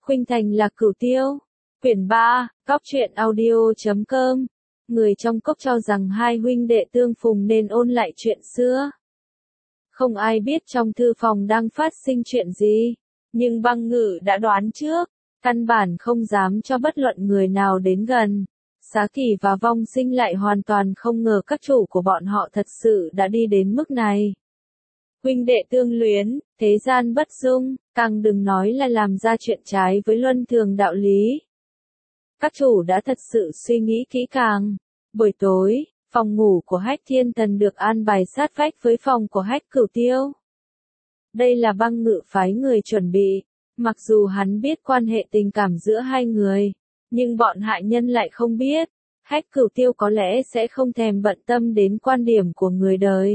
Khuynh Thành Lạc Cửu Tiêu. Quyển 3, Cóc truyện audio.com. Người trong cốc cho rằng hai huynh đệ tương phùng nên ôn lại chuyện xưa. Không ai biết trong thư phòng đang phát sinh chuyện gì, nhưng Băng Ngự đã đoán trước, căn bản không dám cho bất luận người nào đến gần. Xá Kỳ và Vong Sinh lại hoàn toàn không ngờ các chủ của bọn họ thật sự đã đi đến mức này. Huynh đệ tương luyến, thế gian bất dung, càng đừng nói là làm ra chuyện trái với luân thường đạo lý. Các chủ đã thật sự suy nghĩ kỹ càng. Buổi tối, phòng ngủ của Hách Thiên Thần được an bài sát vách với phòng của Hách Cửu Tiêu. Đây là Băng Ngự phái người chuẩn bị, mặc dù hắn biết quan hệ tình cảm giữa hai người, nhưng bọn hạ nhân lại không biết. Hách Cửu Tiêu có lẽ sẽ không thèm bận tâm đến quan điểm của người đời.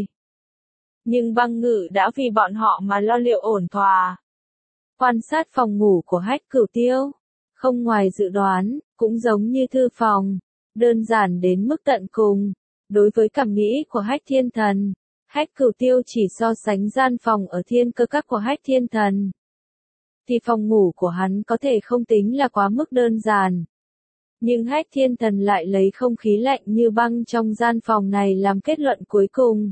Nhưng Băng Ngự đã vì bọn họ mà lo liệu ổn thỏa. Quan sát phòng ngủ của Hách Cửu Tiêu, không ngoài dự đoán, cũng giống như thư phòng, đơn giản đến mức tận cùng. Đối với cảm nghĩ của Hách Thiên Thần, Hách Cửu Tiêu chỉ so sánh gian phòng ở Thiên Cơ Các của Hách Thiên Thần, thì phòng ngủ của hắn có thể không tính là quá mức đơn giản. Nhưng Hách Thiên Thần lại lấy không khí lạnh như băng trong gian phòng này làm kết luận cuối cùng.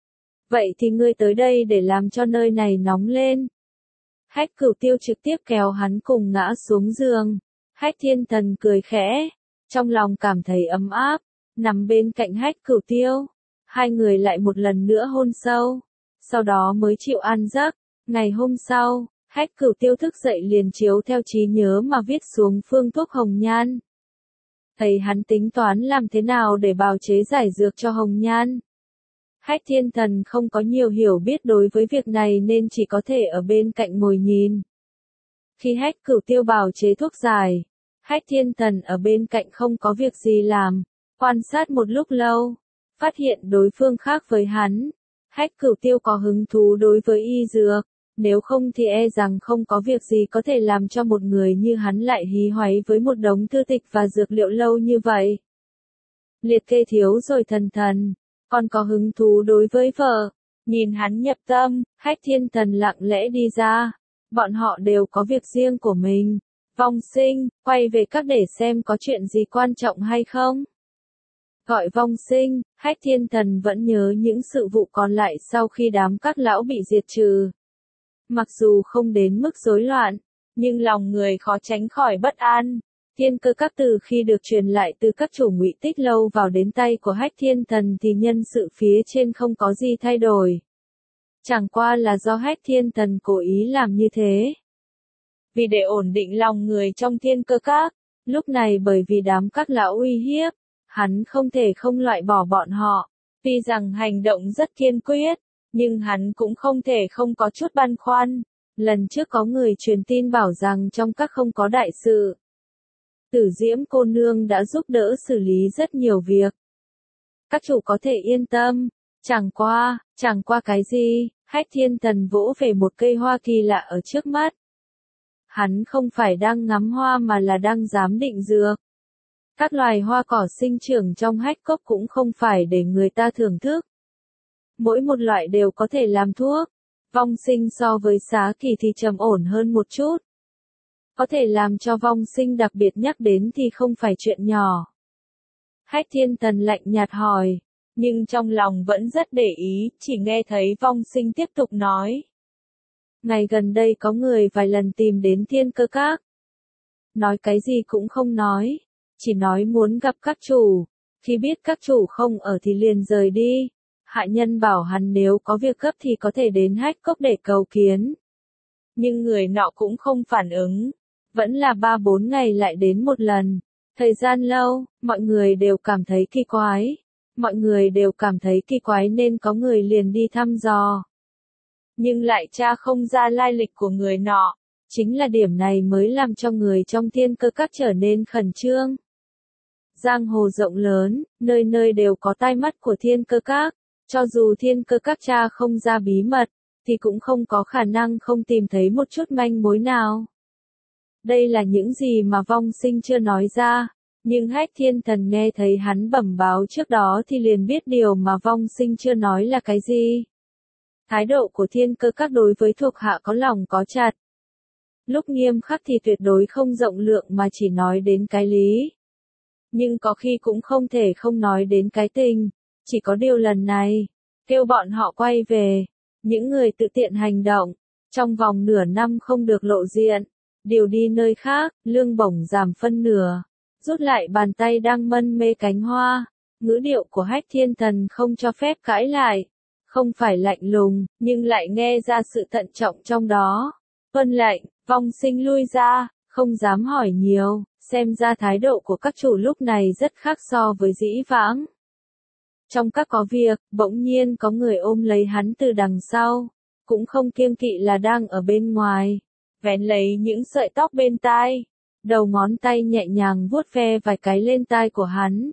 Vậy thì ngươi tới đây để làm cho nơi này nóng lên. Hách Cửu Tiêu trực tiếp kéo hắn cùng ngã xuống giường. Hách Thiên Thần cười khẽ, trong lòng cảm thấy ấm áp, nằm bên cạnh Hách Cửu Tiêu. Hai người lại một lần nữa hôn sâu, sau đó mới chịu an giấc. Ngày hôm sau, Hách Cửu Tiêu thức dậy liền chiếu theo trí nhớ mà viết xuống phương thuốc hồng nhan. Thầy hắn tính toán làm thế nào để bào chế giải dược cho hồng nhan. Hách Thiên Thần không có nhiều hiểu biết đối với việc này nên chỉ có thể ở bên cạnh ngồi nhìn. Khi Hách Cửu Tiêu bào chế thuốc giải, Hách Thiên Thần ở bên cạnh không có việc gì làm, quan sát một lúc lâu, phát hiện đối phương khác với hắn. Hách Cửu Tiêu có hứng thú đối với y dược, nếu không thì e rằng không có việc gì có thể làm cho một người như hắn lại hí hoáy với một đống thư tịch và dược liệu lâu như vậy. Liệt kê thiếu rồi Thần Thần, còn có hứng thú đối với vợ. Nhìn hắn nhập tâm, Hách Thiên Thần lặng lẽ đi ra. Bọn họ đều có việc riêng của mình. Vong Sinh, quay về các để xem có chuyện gì quan trọng hay không. Gọi Vong Sinh, Hách Thiên Thần vẫn nhớ những sự vụ còn lại sau khi đám các lão bị diệt trừ. Mặc dù không đến mức rối loạn, nhưng lòng người khó tránh khỏi bất an. Thiên Cơ Các từ khi được truyền lại từ các chủ Ngụy Tích Lâu vào đến tay của Hách Thiên Thần thì nhân sự phía trên không có gì thay đổi. Chẳng qua là do Hách Thiên Thần cố ý làm như thế. Vì để ổn định lòng người trong Thiên Cơ Các, lúc này bởi vì đám các lão uy hiếp, hắn không thể không loại bỏ bọn họ. Tuy rằng hành động rất kiên quyết, nhưng hắn cũng không thể không có chút băn khoăn. Lần trước có người truyền tin bảo rằng trong các không có đại sự. Tử Diễm cô nương đã giúp đỡ xử lý rất nhiều việc. Các chủ có thể yên tâm. Chẳng qua cái gì, Hách Thiên Thần vỗ về một cây hoa kỳ lạ ở trước mắt. Hắn không phải đang ngắm hoa mà là đang giám định dược. Các loài hoa cỏ sinh trưởng trong hách cốc cũng không phải để người ta thưởng thức. Mỗi một loại đều có thể làm thuốc. Vong Sinh so với Xá Kỳ thì trầm ổn hơn một chút. Có thể làm cho Vong Sinh đặc biệt nhắc đến thì không phải chuyện nhỏ. Hách Thiên Thần lạnh nhạt hỏi, nhưng trong lòng vẫn rất để ý, chỉ nghe thấy Vong Sinh tiếp tục nói. Ngày gần đây có người vài lần tìm đến Thiên Cơ Các. Nói cái gì cũng không nói, chỉ nói muốn gặp các chủ, khi biết các chủ không ở thì liền rời đi. Hạ nhân bảo hắn nếu có việc gấp thì có thể đến Hách Cốc để cầu kiến. Nhưng người nọ cũng không phản ứng, vẫn là 3-4 ngày lại đến một lần. Thời gian lâu, mọi người đều cảm thấy kỳ quái. Mọi người đều cảm thấy kỳ quái nên có người liền đi thăm dò. Nhưng lại tra không ra lai lịch của người nọ. Chính là điểm này mới làm cho người trong Thiên Cơ Các trở nên khẩn trương. Giang hồ rộng lớn, nơi nơi đều có tai mắt của Thiên Cơ Các. Cho dù Thiên Cơ Các tra không ra bí mật, thì cũng không có khả năng không tìm thấy một chút manh mối nào. Đây là những gì mà Vong Sinh chưa nói ra, nhưng Hách Thiên Thần nghe thấy hắn bẩm báo trước đó thì liền biết điều mà Vong Sinh chưa nói là cái gì. Thái độ của Thiên Cơ Các đối với thuộc hạ có lòng có chặt. Lúc nghiêm khắc thì tuyệt đối không rộng lượng mà chỉ nói đến cái lý. Nhưng có khi cũng không thể không nói đến cái tình, chỉ có điều lần này, kêu bọn họ quay về, những người tự tiện hành động, trong vòng nửa năm không được lộ diện, điều đi nơi khác, lương bổng giảm phân nửa, rút lại bàn tay đang mân mê cánh hoa, ngữ điệu của Hách Thiên Thần không cho phép cãi lại, không phải lạnh lùng, nhưng lại nghe ra sự thận trọng trong đó. Vân lệnh, vong sinh lui ra, không dám hỏi nhiều, xem ra thái độ của các chủ lúc này rất khác so với dĩ vãng. Trong các có việc, bỗng nhiên có người ôm lấy hắn từ đằng sau, cũng không kiêng kỵ là đang ở bên ngoài, vén lấy những sợi tóc bên tai, đầu ngón tay nhẹ nhàng vuốt ve vài cái lên tai của hắn.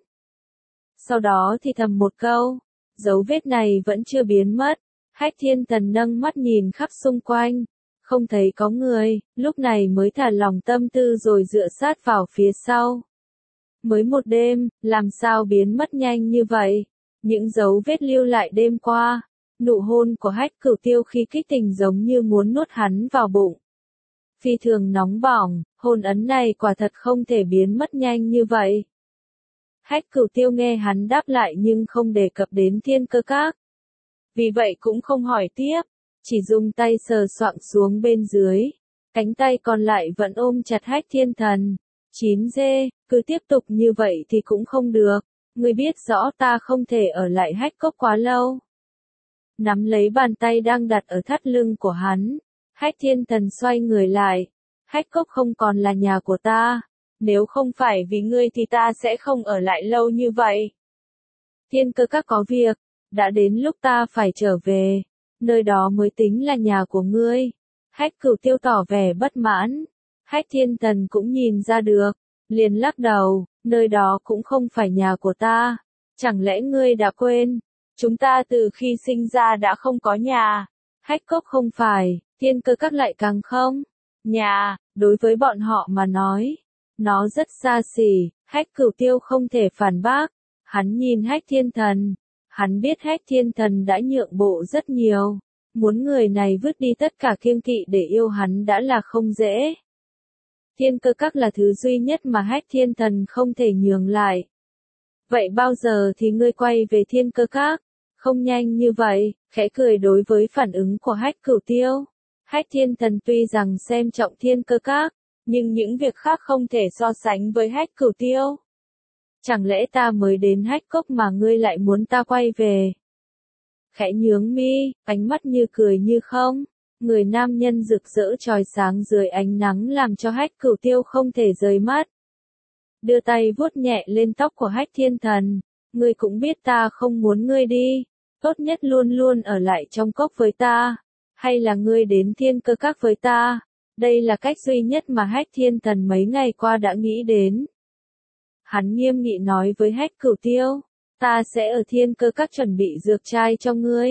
Sau đó thì thầm một câu, dấu vết này vẫn chưa biến mất. Hách Thiên Thần nâng mắt nhìn khắp xung quanh, không thấy có người, lúc này mới thả lòng tâm tư rồi dựa sát vào phía sau. Mới một đêm, làm sao biến mất nhanh như vậy? Những dấu vết lưu lại đêm qua, nụ hôn của Hách Cửu Tiêu khi kích tình giống như muốn nuốt hắn vào bụng. Phi thường nóng bỏng, hôn ấn này quả thật không thể biến mất nhanh như vậy. Hách Cửu Tiêu nghe hắn đáp lại nhưng không đề cập đến Thiên Cơ Các. Vì vậy cũng không hỏi tiếp, chỉ dùng tay sờ soạng xuống bên dưới, cánh tay còn lại vẫn ôm chặt Hách Thiên Thần. 9G, cứ tiếp tục như vậy thì cũng không được, ngươi biết rõ ta không thể ở lại Hách Cốc quá lâu. Nắm lấy bàn tay đang đặt ở thắt lưng của hắn, Hách Thiên Thần xoay người lại, Hách Cốc không còn là nhà của ta, nếu không phải vì ngươi thì ta sẽ không ở lại lâu như vậy. Thiên Cơ Các có việc, đã đến lúc ta phải trở về, nơi đó mới tính là nhà của ngươi. Hách Cửu Tiêu tỏ vẻ bất mãn, Hách Thiên Thần cũng nhìn ra được, liền lắc đầu, nơi đó cũng không phải nhà của ta, chẳng lẽ ngươi đã quên, chúng ta từ khi sinh ra đã không có nhà. Hách Cốc không phải, Thiên Cơ Các lại càng không. Nhà, đối với bọn họ mà nói, nó rất xa xỉ. Hách Cửu Tiêu không thể phản bác, hắn nhìn Hách Thiên Thần, hắn biết Hách Thiên Thần đã nhượng bộ rất nhiều, muốn người này vứt đi tất cả kiêng kỵ để yêu hắn đã là không dễ. Thiên Cơ Các là thứ duy nhất mà Hách Thiên Thần không thể nhường lại. Vậy bao giờ thì ngươi quay về Thiên Cơ Các? Không nhanh như vậy, khẽ cười đối với phản ứng của Hách Cửu Tiêu. Hách Thiên Thần tuy rằng xem trọng Thiên Cơ Các, nhưng những việc khác không thể so sánh với Hách Cửu Tiêu. Chẳng lẽ ta mới đến Hách Cốc mà ngươi lại muốn ta quay về? Khẽ nhướng mi, ánh mắt như cười như không, người nam nhân rực rỡ chói sáng dưới ánh nắng làm cho Hách Cửu Tiêu không thể rời mắt. Đưa tay vuốt nhẹ lên tóc của Hách Thiên Thần, ngươi cũng biết ta không muốn ngươi đi, tốt nhất luôn luôn ở lại trong cốc với ta, hay là ngươi đến Thiên Cơ Các với ta, đây là cách duy nhất mà Hách Thiên Thần mấy ngày qua đã nghĩ đến. Hắn nghiêm nghị nói với Hách Cửu Tiêu, ta sẽ ở Thiên Cơ Các chuẩn bị dược trai cho ngươi.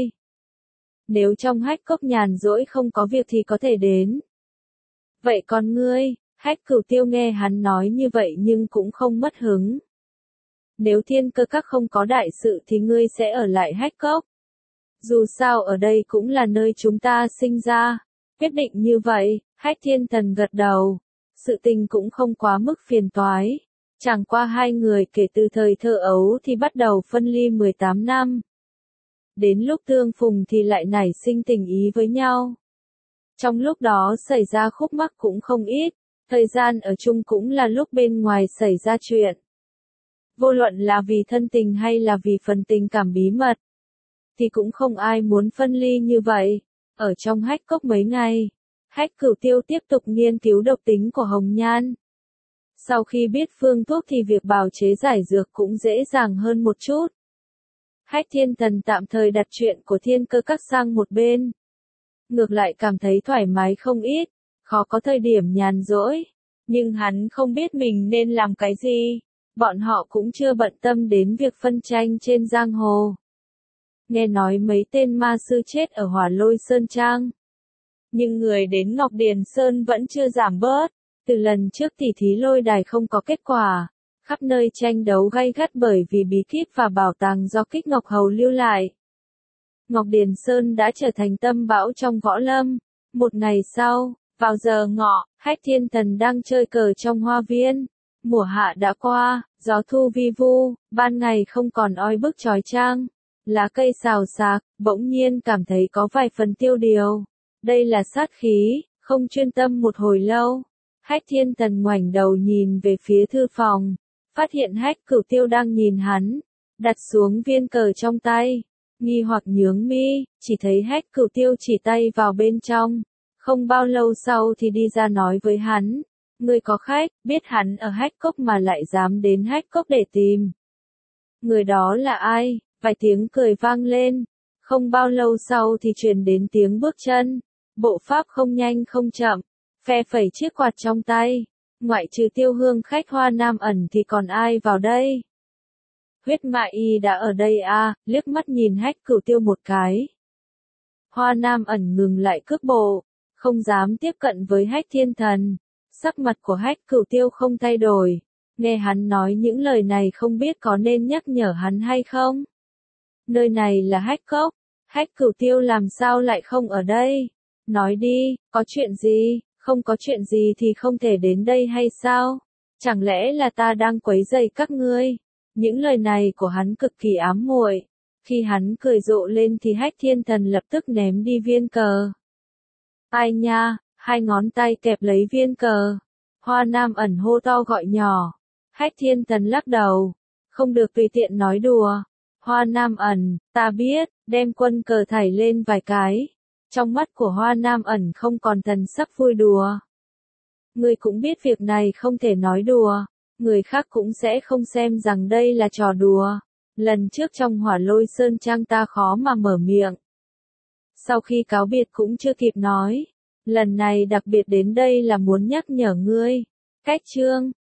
Nếu trong Hách Cốc nhàn rỗi không có việc thì có thể đến. Vậy còn ngươi? Hách Cửu Tiêu nghe hắn nói như vậy nhưng cũng không mất hứng. Nếu Thiên Cơ Các không có đại sự thì ngươi sẽ ở lại Hách Cốc. Dù sao ở đây cũng là nơi chúng ta sinh ra. Quyết định như vậy, Hách Thiên Thần gật đầu. Sự tình cũng không quá mức phiền toái. Chẳng qua hai người kể từ thời thơ ấu thì bắt đầu phân ly 18 năm. Đến lúc tương phùng thì lại nảy sinh tình ý với nhau. Trong lúc đó xảy ra khúc mắc cũng không ít, thời gian ở chung cũng là lúc bên ngoài xảy ra chuyện. Vô luận là vì thân tình hay là vì phần tình cảm bí mật, thì cũng không ai muốn phân ly như vậy. Ở trong Hách Cốc mấy ngày, Hách Cửu Tiêu tiếp tục nghiên cứu độc tính của hồng nhan. Sau khi biết phương thuốc thì việc bào chế giải dược cũng dễ dàng hơn một chút. Hách Thiên Thần tạm thời đặt chuyện của Thiên Cơ Các sang một bên. Ngược lại cảm thấy thoải mái không ít, khó có thời điểm nhàn rỗi. Nhưng hắn không biết mình nên làm cái gì. Bọn họ cũng chưa bận tâm đến việc phân tranh trên giang hồ. Nghe nói mấy tên ma sư chết ở Hỏa Lôi Sơn Trang. Nhưng người đến Ngọc Điền Sơn vẫn chưa giảm bớt. Từ lần trước tỉ thí lôi đài không có kết quả. Khắp nơi tranh đấu gay gắt bởi vì bí kíp và bảo tàng do Kích Ngọc Hầu lưu lại. Ngọc Điền Sơn đã trở thành tâm bão trong võ lâm. Một ngày sau, Vào giờ ngọ, Hách Thiên Thần đang chơi cờ trong hoa viên. Mùa hạ đã qua, gió thu vi vu, ban ngày không còn oi bức chói chang. Lá cây xào xạc, bỗng nhiên cảm thấy có vài phần tiêu điều. Đây là sát khí, không chuyên tâm một hồi lâu. Hách Thiên Thần ngoảnh đầu nhìn về phía thư phòng, phát hiện Hách Cửu Tiêu đang nhìn hắn, đặt xuống viên cờ trong tay, nghi hoặc nhướng mi, chỉ thấy Hách Cửu Tiêu chỉ tay vào bên trong, không bao lâu sau thì đi ra nói với hắn, người có khách, biết hắn ở Hách Cốc mà lại dám đến Hách Cốc để tìm. Người đó là ai? Vài tiếng cười vang lên, không bao lâu sau thì truyền đến tiếng bước chân, bộ pháp không nhanh không chậm, phe phẩy chiếc quạt trong tay, ngoại trừ Tiêu Hương khách Hoa Nam Ẩn thì còn ai vào đây? Huyết Mại Y đã ở đây à, liếc mắt nhìn Hách Cửu Tiêu một cái. Hoa Nam Ẩn ngừng lại cước bộ, không dám tiếp cận với Hách Thiên Thần, sắc mặt của Hách Cửu Tiêu không thay đổi, nghe hắn nói những lời này không biết có nên nhắc nhở hắn hay không? Nơi này là Hách Cốc, Hách Cửu Tiêu làm sao lại không ở đây? Nói đi, có chuyện gì? Không có chuyện gì thì không thể đến đây hay sao? Chẳng lẽ là ta đang quấy rầy các ngươi? Những lời này của hắn cực kỳ ám muội. Khi hắn cười rộ lên thì Hách Thiên Thần lập tức ném đi viên cờ. Ai nha, hai ngón tay kẹp lấy viên cờ. Hoa Nam Ẩn hô to gọi nhỏ. Hách Thiên Thần lắc đầu. Không được tùy tiện nói đùa. Hoa Nam Ẩn, ta biết, đem quân cờ thảy lên vài cái. Trong mắt của Hoa Nam Ẩn không còn thần sắc vui đùa. Người cũng biết việc này không thể nói đùa, người khác cũng sẽ không xem rằng đây là trò đùa. Lần trước trong Hỏa Lôi Sơn Trang ta khó mà mở miệng. Sau khi cáo biệt cũng chưa kịp nói. Lần này đặc biệt đến đây là muốn nhắc nhở ngươi. Cách chương